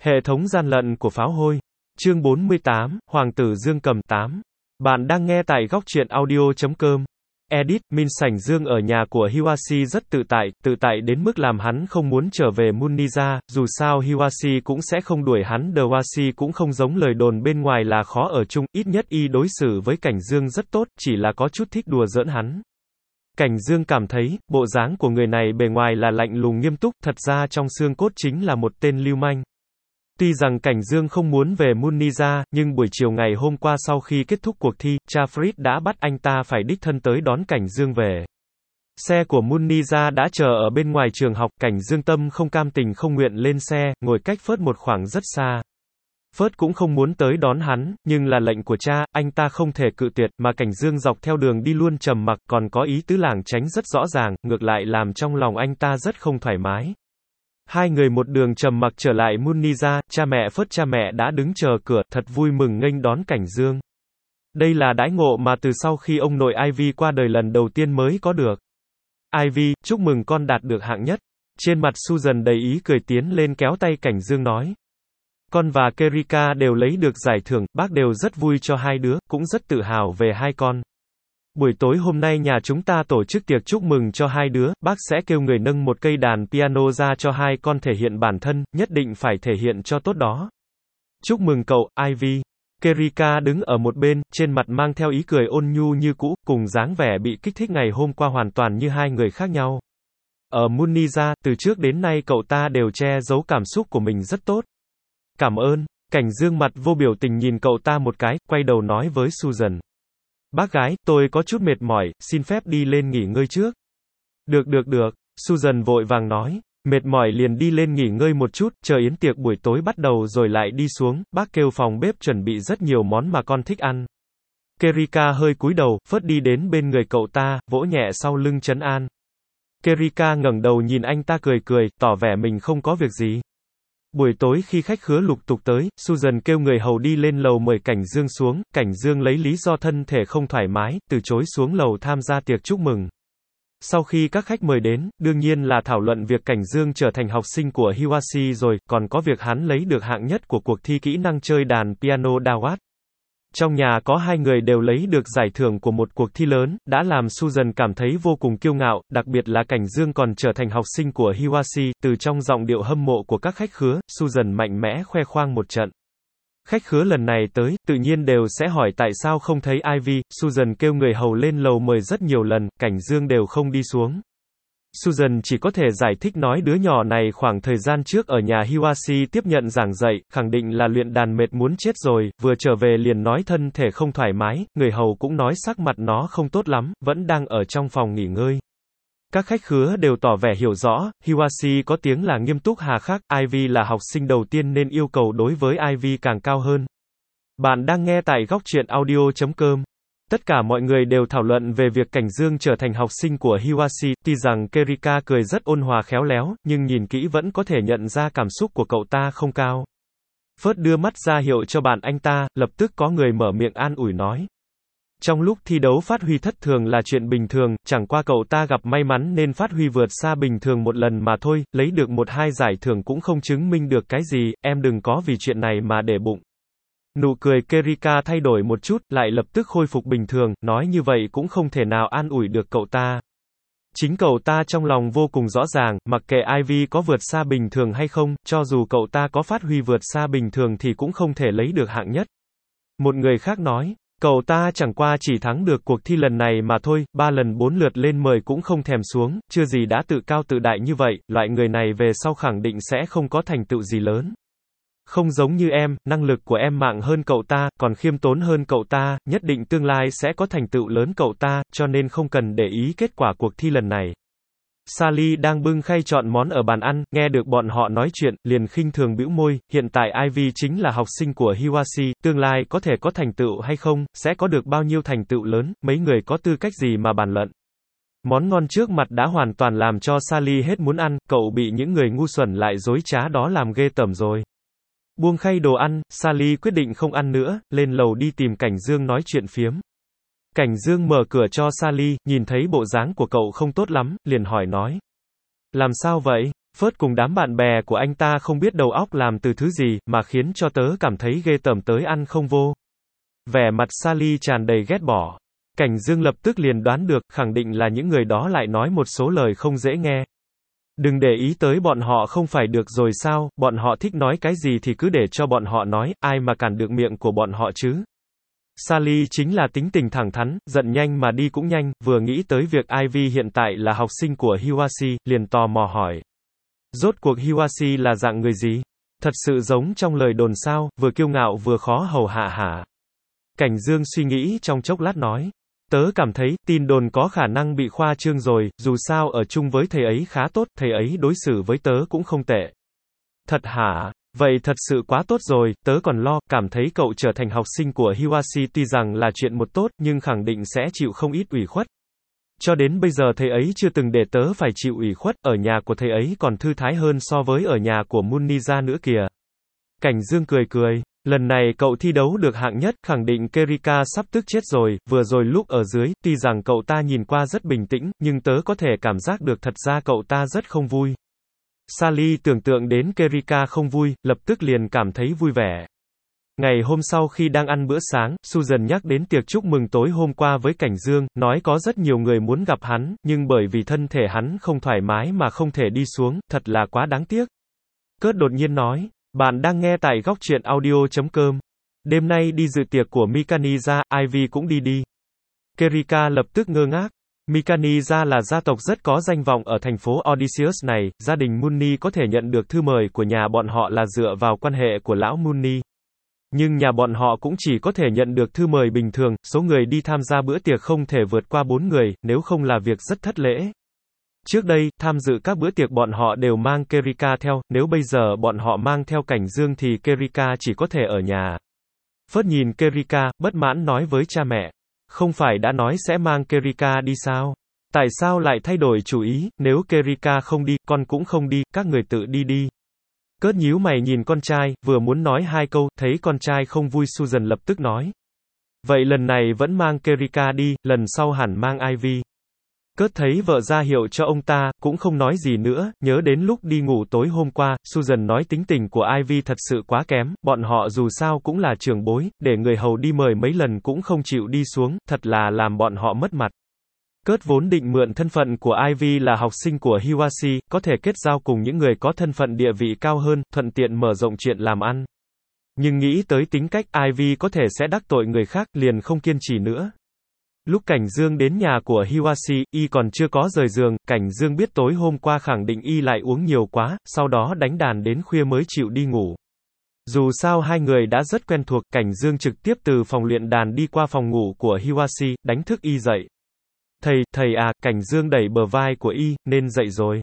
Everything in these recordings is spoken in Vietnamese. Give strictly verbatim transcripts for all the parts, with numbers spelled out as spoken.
Hệ thống gian lận của pháo hôi. Chương bốn mươi tám, Hoàng tử Dương Cầm tám. Bạn đang nghe tại góc truyện audio chấm com. Edit, Min Sảnh Dương ở nhà của Hiwashi rất tự tại, tự tại đến mức làm hắn không muốn trở về Munisa, dù sao Hiwashi cũng sẽ không đuổi hắn, Dwashi cũng không giống lời đồn bên ngoài là khó ở chung, ít nhất y đối xử với Cảnh Dương rất tốt, chỉ là có chút thích đùa giỡn hắn. Cảnh Dương cảm thấy, bộ dáng của người này bề ngoài là lạnh lùng nghiêm túc, thật ra trong xương cốt chính là một tên lưu manh. Tuy rằng Cảnh Dương không muốn về Munisa, nhưng buổi chiều ngày hôm qua sau khi kết thúc cuộc thi, cha Fritz đã bắt anh ta phải đích thân tới đón Cảnh Dương về. Xe của Munisa đã chờ ở bên ngoài trường học, Cảnh Dương tâm không cam tình không nguyện lên xe, ngồi cách Phớt một khoảng rất xa. Phớt cũng không muốn tới đón hắn, nhưng là lệnh của cha, anh ta không thể cự tuyệt, mà Cảnh Dương dọc theo đường đi luôn trầm mặc, còn có ý tứ lảng tránh rất rõ ràng, ngược lại làm trong lòng anh ta rất không thoải mái. Hai người một đường trầm mặc trở lại Munisa, cha mẹ Phớt cha mẹ đã đứng chờ cửa, thật vui mừng nghênh đón Cảnh Dương. Đây là đãi ngộ mà từ sau khi ông nội Ivy qua đời lần đầu tiên mới có được. Ivy, chúc mừng con đạt được hạng nhất. Trên mặt Susan đầy ý cười tiến lên kéo tay Cảnh Dương nói. Con và Kerika đều lấy được giải thưởng, bác đều rất vui cho hai đứa, cũng rất tự hào về hai con. Buổi tối hôm nay nhà chúng ta tổ chức tiệc chúc mừng cho hai đứa, bác sẽ kêu người nâng một cây đàn piano ra cho hai con thể hiện bản thân, nhất định phải thể hiện cho tốt đó. Chúc mừng cậu, Ivy. Kerika đứng ở một bên, trên mặt mang theo ý cười ôn nhu như cũ, cùng dáng vẻ bị kích thích ngày hôm qua hoàn toàn như hai người khác nhau. Ở Munisa, từ trước đến nay cậu ta đều che giấu cảm xúc của mình rất tốt. Cảm ơn. Cảnh Dương mặt vô biểu tình nhìn cậu ta một cái, quay đầu nói với Susan. Bác gái, tôi có chút mệt mỏi, xin phép đi lên nghỉ ngơi trước. Được được được, Susan vội vàng nói. Mệt mỏi liền đi lên nghỉ ngơi một chút, chờ yến tiệc buổi tối bắt đầu rồi lại đi xuống, bác kêu phòng bếp chuẩn bị rất nhiều món mà con thích ăn. Kerika hơi cúi đầu, Phớt đi đến bên người cậu ta, vỗ nhẹ sau lưng trấn an. Kerika ngẩng đầu nhìn anh ta cười cười, tỏ vẻ mình không có việc gì. Buổi tối khi khách khứa lục tục tới, Susan kêu người hầu đi lên lầu mời Cảnh Dương xuống, Cảnh Dương lấy lý do thân thể không thoải mái, từ chối xuống lầu tham gia tiệc chúc mừng. Sau khi các khách mời đến, đương nhiên là thảo luận việc Cảnh Dương trở thành học sinh của Hiwashi rồi, còn có việc hắn lấy được hạng nhất của cuộc thi kỹ năng chơi đàn piano Dawat. Trong nhà có hai người đều lấy được giải thưởng của một cuộc thi lớn, đã làm Susan cảm thấy vô cùng kiêu ngạo, đặc biệt là Cảnh Dương còn trở thành học sinh của Hiwashi, từ trong giọng điệu hâm mộ của các khách khứa, Susan mạnh mẽ khoe khoang một trận. Khách khứa lần này tới, tự nhiên đều sẽ hỏi tại sao không thấy Ivy, Susan kêu người hầu lên lầu mời rất nhiều lần, Cảnh Dương đều không đi xuống. Susan chỉ có thể giải thích nói đứa nhỏ này khoảng thời gian trước ở nhà Hiwashi tiếp nhận giảng dạy, khẳng định là luyện đàn mệt muốn chết rồi, vừa trở về liền nói thân thể không thoải mái, người hầu cũng nói sắc mặt nó không tốt lắm, vẫn đang ở trong phòng nghỉ ngơi. Các khách khứa đều tỏ vẻ hiểu rõ, Hiwashi có tiếng là nghiêm túc hà khắc, Ivy là học sinh đầu tiên nên yêu cầu đối với Ivy càng cao hơn. Bạn đang nghe tại góc truyện audio chấm com. Tất cả mọi người đều thảo luận về việc Cảnh Dương trở thành học sinh của Hiwashi, tuy rằng Kerika cười rất ôn hòa khéo léo, nhưng nhìn kỹ vẫn có thể nhận ra cảm xúc của cậu ta không cao. Phớt đưa mắt ra hiệu cho bạn anh ta, lập tức có người mở miệng an ủi nói. Trong lúc thi đấu phát huy thất thường là chuyện bình thường, chẳng qua cậu ta gặp may mắn nên phát huy vượt xa bình thường một lần mà thôi, lấy được một hai giải thưởng cũng không chứng minh được cái gì, em đừng có vì chuyện này mà để bụng. Nụ cười Kerika thay đổi một chút, lại lập tức khôi phục bình thường, nói như vậy cũng không thể nào an ủi được cậu ta. Chính cậu ta trong lòng vô cùng rõ ràng, mặc kệ Ivy có vượt xa bình thường hay không, cho dù cậu ta có phát huy vượt xa bình thường thì cũng không thể lấy được hạng nhất. Một người khác nói, cậu ta chẳng qua chỉ thắng được cuộc thi lần này mà thôi, ba lần bốn lượt lên mời cũng không thèm xuống, chưa gì đã tự cao tự đại như vậy, loại người này về sau khẳng định sẽ không có thành tựu gì lớn. Không giống như em, năng lực của em mạng hơn cậu ta, còn khiêm tốn hơn cậu ta, nhất định tương lai sẽ có thành tựu lớn cậu ta, cho nên không cần để ý kết quả cuộc thi lần này. Sally đang bưng khay chọn món ở bàn ăn, nghe được bọn họ nói chuyện, liền khinh thường bĩu môi, hiện tại Ivy chính là học sinh của Hiwashi, tương lai có thể có thành tựu hay không, sẽ có được bao nhiêu thành tựu lớn, mấy người có tư cách gì mà bàn luận. Món ngon trước mặt đã hoàn toàn làm cho Sally hết muốn ăn, cậu bị những người ngu xuẩn lại dối trá đó làm ghê tởm rồi. Buông khay đồ ăn, Sally quyết định không ăn nữa, lên lầu đi tìm Cảnh Dương nói chuyện phiếm. Cảnh Dương mở cửa cho Sally, nhìn thấy bộ dáng của cậu không tốt lắm, liền hỏi nói. Làm sao vậy? Phớt cùng đám bạn bè của anh ta không biết đầu óc làm từ thứ gì, mà khiến cho tớ cảm thấy ghê tởm tới ăn không vô. Vẻ mặt Sally tràn đầy ghét bỏ. Cảnh Dương lập tức liền đoán được, khẳng định là những người đó lại nói một số lời không dễ nghe. Đừng để ý tới bọn họ không phải được rồi sao, bọn họ thích nói cái gì thì cứ để cho bọn họ nói, ai mà cản được miệng của bọn họ chứ. Sally chính là tính tình thẳng thắn, giận nhanh mà đi cũng nhanh, vừa nghĩ tới việc Ivy hiện tại là học sinh của Hiwashi, liền tò mò hỏi. Rốt cuộc Hiwashi là dạng người gì? Thật sự giống trong lời đồn sao, vừa kiêu ngạo vừa khó hầu hạ hả? Cảnh Dương suy nghĩ trong chốc lát nói. Tớ cảm thấy, tin đồn có khả năng bị khoa trương rồi, dù sao ở chung với thầy ấy khá tốt, thầy ấy đối xử với tớ cũng không tệ. Thật hả? Vậy thật sự quá tốt rồi, tớ còn lo, cảm thấy cậu trở thành học sinh của Hiwashi tuy rằng là chuyện một tốt, nhưng khẳng định sẽ chịu không ít ủy khuất. Cho đến bây giờ thầy ấy chưa từng để tớ phải chịu ủy khuất, ở nhà của thầy ấy còn thư thái hơn so với ở nhà của Muniza nữa kìa. Cảnh Dương cười cười. Lần này cậu thi đấu được hạng nhất, khẳng định Kerika sắp tức chết rồi, vừa rồi lúc ở dưới, tuy rằng cậu ta nhìn qua rất bình tĩnh, nhưng tớ có thể cảm giác được thật ra cậu ta rất không vui. Sally tưởng tượng đến Kerika không vui, lập tức liền cảm thấy vui vẻ. Ngày hôm sau khi đang ăn bữa sáng, Susan nhắc đến tiệc chúc mừng tối hôm qua với Cảnh Dương, nói có rất nhiều người muốn gặp hắn, nhưng bởi vì thân thể hắn không thoải mái mà không thể đi xuống, thật là quá đáng tiếc. Kurt đột nhiên nói. Bạn đang nghe tại góc truyện audio chấm com. Đêm nay đi dự tiệc của Mikaniza, Ivy cũng đi đi. Kerika lập tức ngơ ngác. Mikaniza là gia tộc rất có danh vọng ở thành phố Odysseus này, gia đình Muni có thể nhận được thư mời của nhà bọn họ là dựa vào quan hệ của lão Muni. Nhưng nhà bọn họ cũng chỉ có thể nhận được thư mời bình thường, số người đi tham gia bữa tiệc không thể vượt qua bốn người, nếu không là việc rất thất lễ. Trước đây, tham dự các bữa tiệc bọn họ đều mang Kerika theo, nếu bây giờ bọn họ mang theo Cảnh Dương thì Kerika chỉ có thể ở nhà. Phớt nhìn Kerika, bất mãn nói với cha mẹ. Không phải đã nói sẽ mang Kerika đi sao? Tại sao lại thay đổi chủ ý, nếu Kerika không đi, con cũng không đi, các người tự đi đi. Cớt nhíu mày nhìn con trai, vừa muốn nói hai câu, thấy con trai không vui Susan lập tức nói. Vậy lần này vẫn mang Kerika đi, lần sau hẳn mang Ivy. Cớt thấy vợ ra hiệu cho ông ta, cũng không nói gì nữa, nhớ đến lúc đi ngủ tối hôm qua, Susan nói tính tình của Ivy thật sự quá kém, bọn họ dù sao cũng là trưởng bối, để người hầu đi mời mấy lần cũng không chịu đi xuống, thật là làm bọn họ mất mặt. Cớt vốn định mượn thân phận của Ivy là học sinh của Hiwashi, có thể kết giao cùng những người có thân phận địa vị cao hơn, thuận tiện mở rộng chuyện làm ăn. Nhưng nghĩ tới tính cách Ivy có thể sẽ đắc tội người khác, liền không kiên trì nữa. Lúc Cảnh Dương đến nhà của Hiwashi, y còn chưa có rời giường, Cảnh Dương biết tối hôm qua khẳng định y lại uống nhiều quá, sau đó đánh đàn đến khuya mới chịu đi ngủ. Dù sao hai người đã rất quen thuộc, Cảnh Dương trực tiếp từ phòng luyện đàn đi qua phòng ngủ của Hiwashi, đánh thức y dậy. Thầy, thầy à, Cảnh Dương đẩy bờ vai của y, nên dậy rồi.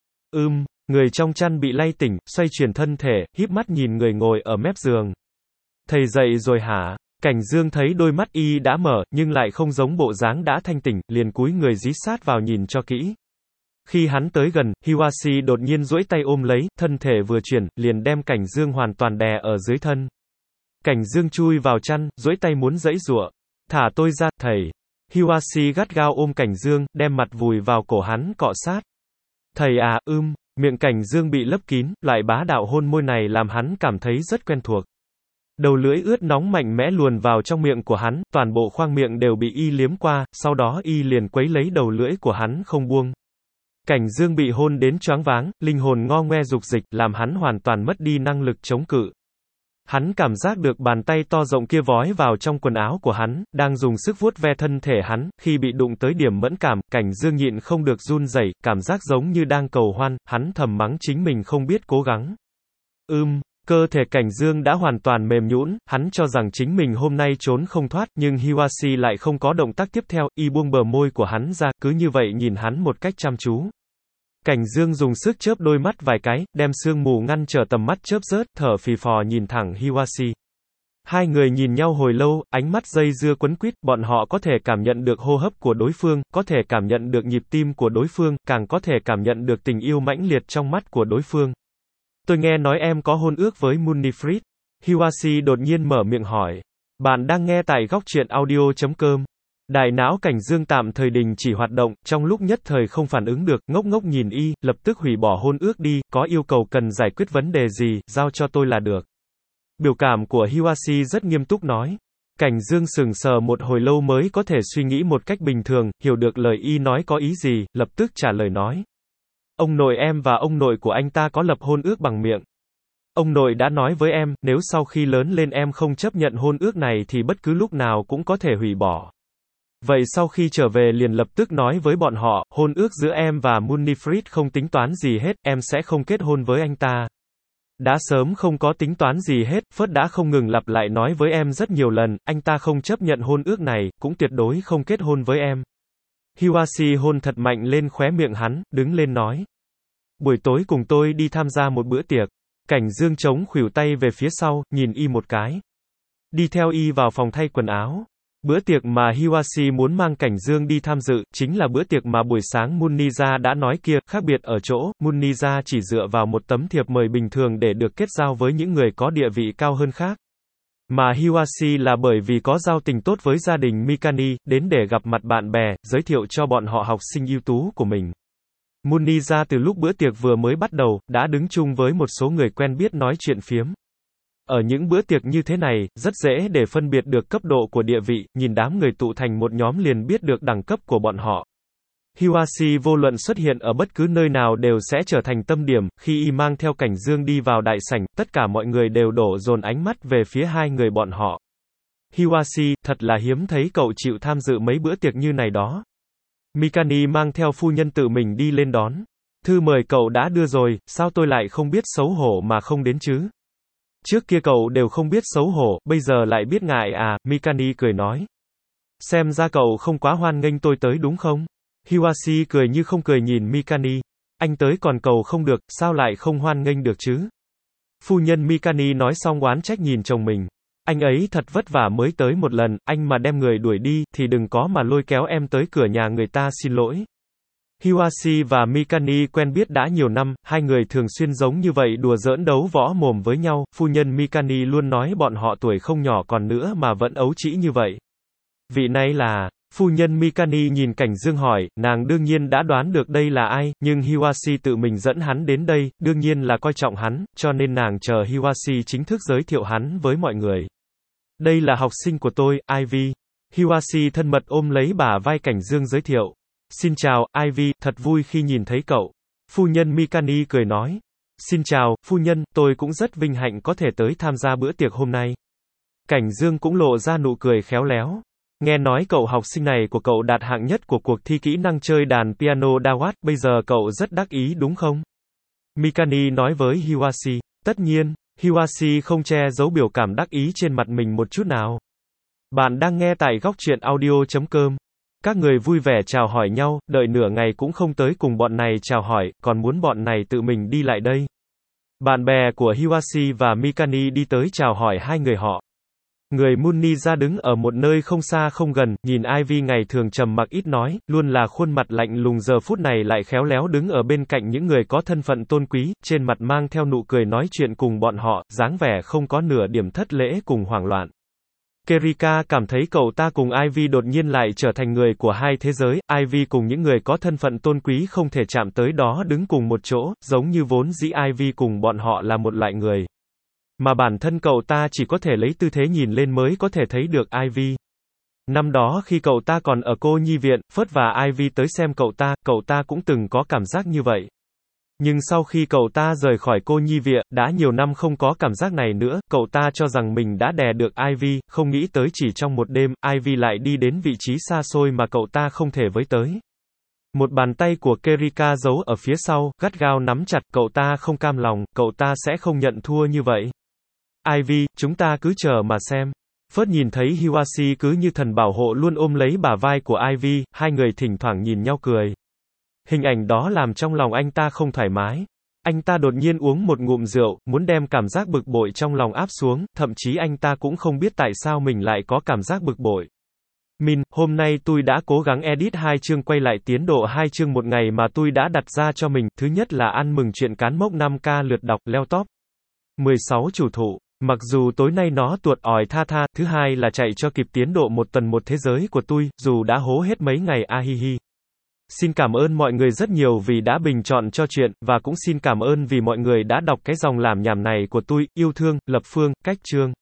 Ưm, người trong chăn bị lay tỉnh, xoay chuyển thân thể, híp mắt nhìn người ngồi ở mép giường. Thầy dậy rồi hả? Cảnh Dương thấy đôi mắt y đã mở, nhưng lại không giống bộ dáng đã thanh tỉnh, liền cúi người dí sát vào nhìn cho kỹ. Khi hắn tới gần, Hiwashi đột nhiên duỗi tay ôm lấy, thân thể vừa chuyển, liền đem Cảnh Dương hoàn toàn đè ở dưới thân. Cảnh Dương chui vào chăn, duỗi tay muốn giãy giụa. Thả tôi ra, thầy. Hiwashi gắt gao ôm Cảnh Dương, đem mặt vùi vào cổ hắn cọ sát. Thầy à, ưm, miệng Cảnh Dương bị lấp kín, loại bá đạo hôn môi này làm hắn cảm thấy rất quen thuộc. Đầu lưỡi ướt nóng mạnh mẽ luồn vào trong miệng của hắn, toàn bộ khoang miệng đều bị y liếm qua, sau đó y liền quấy lấy đầu lưỡi của hắn không buông. Cảnh Dương bị hôn đến choáng váng, linh hồn ngo ngoe dục dịch, làm hắn hoàn toàn mất đi năng lực chống cự. Hắn cảm giác được bàn tay to rộng kia vói vào trong quần áo của hắn, đang dùng sức vuốt ve thân thể hắn, khi bị đụng tới điểm mẫn cảm, Cảnh Dương nhịn không được run rẩy, cảm giác giống như đang cầu hoan, hắn thầm mắng chính mình không biết cố gắng. Ưm, cơ thể Cảnh Dương đã hoàn toàn mềm nhũn, hắn cho rằng chính mình hôm nay trốn không thoát, nhưng Hiwashi lại không có động tác tiếp theo, y buông bờ môi của hắn ra, cứ như vậy nhìn hắn một cách chăm chú. Cảnh Dương dùng sức chớp đôi mắt vài cái, đem sương mù ngăn trở tầm mắt chớp rớt, thở phì phò nhìn thẳng Hiwashi. Hai người nhìn nhau hồi lâu, ánh mắt dây dưa quấn quýt, bọn họ có thể cảm nhận được hô hấp của đối phương, có thể cảm nhận được nhịp tim của đối phương, càng có thể cảm nhận được tình yêu mãnh liệt trong mắt của đối phương. Tôi nghe nói em có hôn ước với Munifred. Hiwashi đột nhiên mở miệng hỏi. Bạn đang nghe tại góc truyện audio chấm com. Đại não Cảnh Dương tạm thời đình chỉ hoạt động, trong lúc nhất thời không phản ứng được, ngốc ngốc nhìn y, lập tức hủy bỏ hôn ước đi, có yêu cầu cần giải quyết vấn đề gì, giao cho tôi là được. Biểu cảm của Hiwashi rất nghiêm túc nói. Cảnh Dương sững sờ một hồi lâu mới có thể suy nghĩ một cách bình thường, hiểu được lời y nói có ý gì, lập tức trả lời nói. Ông nội em và ông nội của anh ta có lập hôn ước bằng miệng. Ông nội đã nói với em, nếu sau khi lớn lên em không chấp nhận hôn ước này thì bất cứ lúc nào cũng có thể hủy bỏ. Vậy sau khi trở về liền lập tức nói với bọn họ, hôn ước giữa em và Munifred không tính toán gì hết, em sẽ không kết hôn với anh ta. Đã sớm không có tính toán gì hết, Phớt đã không ngừng lặp lại nói với em rất nhiều lần, anh ta không chấp nhận hôn ước này, cũng tuyệt đối không kết hôn với em. Hiwashi hôn thật mạnh lên khóe miệng hắn, đứng lên nói. Buổi tối cùng tôi đi tham gia một bữa tiệc. Cảnh Dương chống khuỷu tay về phía sau, nhìn y một cái. Đi theo y vào phòng thay quần áo. Bữa tiệc mà Hiwashi muốn mang Cảnh Dương đi tham dự, chính là bữa tiệc mà buổi sáng Muniza đã nói kia, khác biệt ở chỗ, Muniza chỉ dựa vào một tấm thiệp mời bình thường để được kết giao với những người có địa vị cao hơn khác. Mà Hiwashi là bởi vì có giao tình tốt với gia đình Mikani, đến để gặp mặt bạn bè, giới thiệu cho bọn họ học sinh ưu tú của mình. Muniza từ lúc bữa tiệc vừa mới bắt đầu, đã đứng chung với một số người quen biết nói chuyện phiếm. Ở những bữa tiệc như thế này, rất dễ để phân biệt được cấp độ của địa vị, nhìn đám người tụ thành một nhóm liền biết được đẳng cấp của bọn họ. Hiwashi vô luận xuất hiện ở bất cứ nơi nào đều sẽ trở thành tâm điểm, khi y mang theo Cảnh Dương đi vào đại sảnh, tất cả mọi người đều đổ dồn ánh mắt về phía hai người bọn họ. Hiwashi, thật là hiếm thấy cậu chịu tham dự mấy bữa tiệc như này đó. Mikani mang theo phu nhân tự mình đi lên đón. Thư mời cậu đã đưa rồi, sao tôi lại không biết xấu hổ mà không đến chứ? Trước kia cậu đều không biết xấu hổ, bây giờ lại biết ngại à, Mikani cười nói. Xem ra cậu không quá hoan nghênh tôi tới đúng không? Hiwashi cười như không cười nhìn Mikani. Anh tới còn cậu không được, sao lại không hoan nghênh được chứ? Phu nhân Mikani nói xong oán trách nhìn chồng mình. Anh ấy thật vất vả mới tới một lần, anh mà đem người đuổi đi, thì đừng có mà lôi kéo em tới cửa nhà người ta xin lỗi. Hiwashi và Mikani quen biết đã nhiều năm, hai người thường xuyên giống như vậy đùa giỡn đấu võ mồm với nhau, phu nhân Mikani luôn nói bọn họ tuổi không nhỏ còn nữa mà vẫn ấu trĩ như vậy. Vị này là... Phu nhân Mikani nhìn Cảnh Dương hỏi, nàng đương nhiên đã đoán được đây là ai, nhưng Hiwashi tự mình dẫn hắn đến đây, đương nhiên là coi trọng hắn, cho nên nàng chờ Hiwashi chính thức giới thiệu hắn với mọi người. Đây là học sinh của tôi, Ivy. Hiwashi thân mật ôm lấy bả vai Cảnh Dương giới thiệu. Xin chào, Ivy, thật vui khi nhìn thấy cậu. Phu nhân Mikani cười nói. Xin chào, phu nhân, tôi cũng rất vinh hạnh có thể tới tham gia bữa tiệc hôm nay. Cảnh Dương cũng lộ ra nụ cười khéo léo. Nghe nói cậu học sinh này của cậu đạt hạng nhất của cuộc thi kỹ năng chơi đàn piano Dawat, bây giờ cậu rất đắc ý đúng không? Mikani nói với Hiwashi. Tất nhiên, Hiwashi không che giấu biểu cảm đắc ý trên mặt mình một chút nào. Bạn đang nghe tại góc truyện audio chấm com. Các người vui vẻ chào hỏi nhau, đợi nửa ngày cũng không tới cùng bọn này chào hỏi, còn muốn bọn này tự mình đi lại đây. Bạn bè của Hiwashi và Mikani đi tới chào hỏi hai người họ. Người Muniza đứng ở một nơi không xa không gần, nhìn Ivy ngày thường trầm mặc ít nói, luôn là khuôn mặt lạnh lùng giờ phút này lại khéo léo đứng ở bên cạnh những người có thân phận tôn quý, trên mặt mang theo nụ cười nói chuyện cùng bọn họ, dáng vẻ không có nửa điểm thất lễ cùng hoảng loạn. Kerika cảm thấy cậu ta cùng Ivy đột nhiên lại trở thành người của hai thế giới, Ivy cùng những người có thân phận tôn quý không thể chạm tới đó đứng cùng một chỗ, giống như vốn dĩ Ivy cùng bọn họ là một loại người. Mà bản thân cậu ta chỉ có thể lấy tư thế nhìn lên mới có thể thấy được Ivy. Năm đó khi cậu ta còn ở cô nhi viện, Phớt và Ivy tới xem cậu ta, cậu ta cũng từng có cảm giác như vậy. Nhưng sau khi cậu ta rời khỏi cô nhi viện, đã nhiều năm không có cảm giác này nữa, cậu ta cho rằng mình đã đè được Ivy, không nghĩ tới chỉ trong một đêm, Ivy lại đi đến vị trí xa xôi mà cậu ta không thể với tới. Một bàn tay của Kerika giấu ở phía sau, gắt gao nắm chặt, cậu ta không cam lòng, cậu ta sẽ không nhận thua như vậy. Ivy, chúng ta cứ chờ mà xem. Phớt nhìn thấy Hiwashi cứ như thần bảo hộ luôn ôm lấy bả vai của Ivy, hai người thỉnh thoảng nhìn nhau cười. Hình ảnh đó làm trong lòng anh ta không thoải mái. Anh ta đột nhiên uống một ngụm rượu, muốn đem cảm giác bực bội trong lòng áp xuống, thậm chí anh ta cũng không biết tại sao mình lại có cảm giác bực bội. Min, hôm nay tôi đã cố gắng edit hai chương quay lại tiến độ hai chương một ngày mà tôi đã đặt ra cho mình, thứ nhất là ăn mừng chuyện cán mốc năm k lượt đọc, leo top. mười sáu chủ thụ. Mặc dù tối nay nó tuột òi tha tha, thứ hai là chạy cho kịp tiến độ một tuần một thế giới của tôi, dù đã hố hết mấy ngày a hi hi. Xin cảm ơn mọi người rất nhiều vì đã bình chọn cho chuyện, và cũng xin cảm ơn vì mọi người đã đọc cái dòng làm nhảm này của tôi, yêu thương, lập phương, cách chương.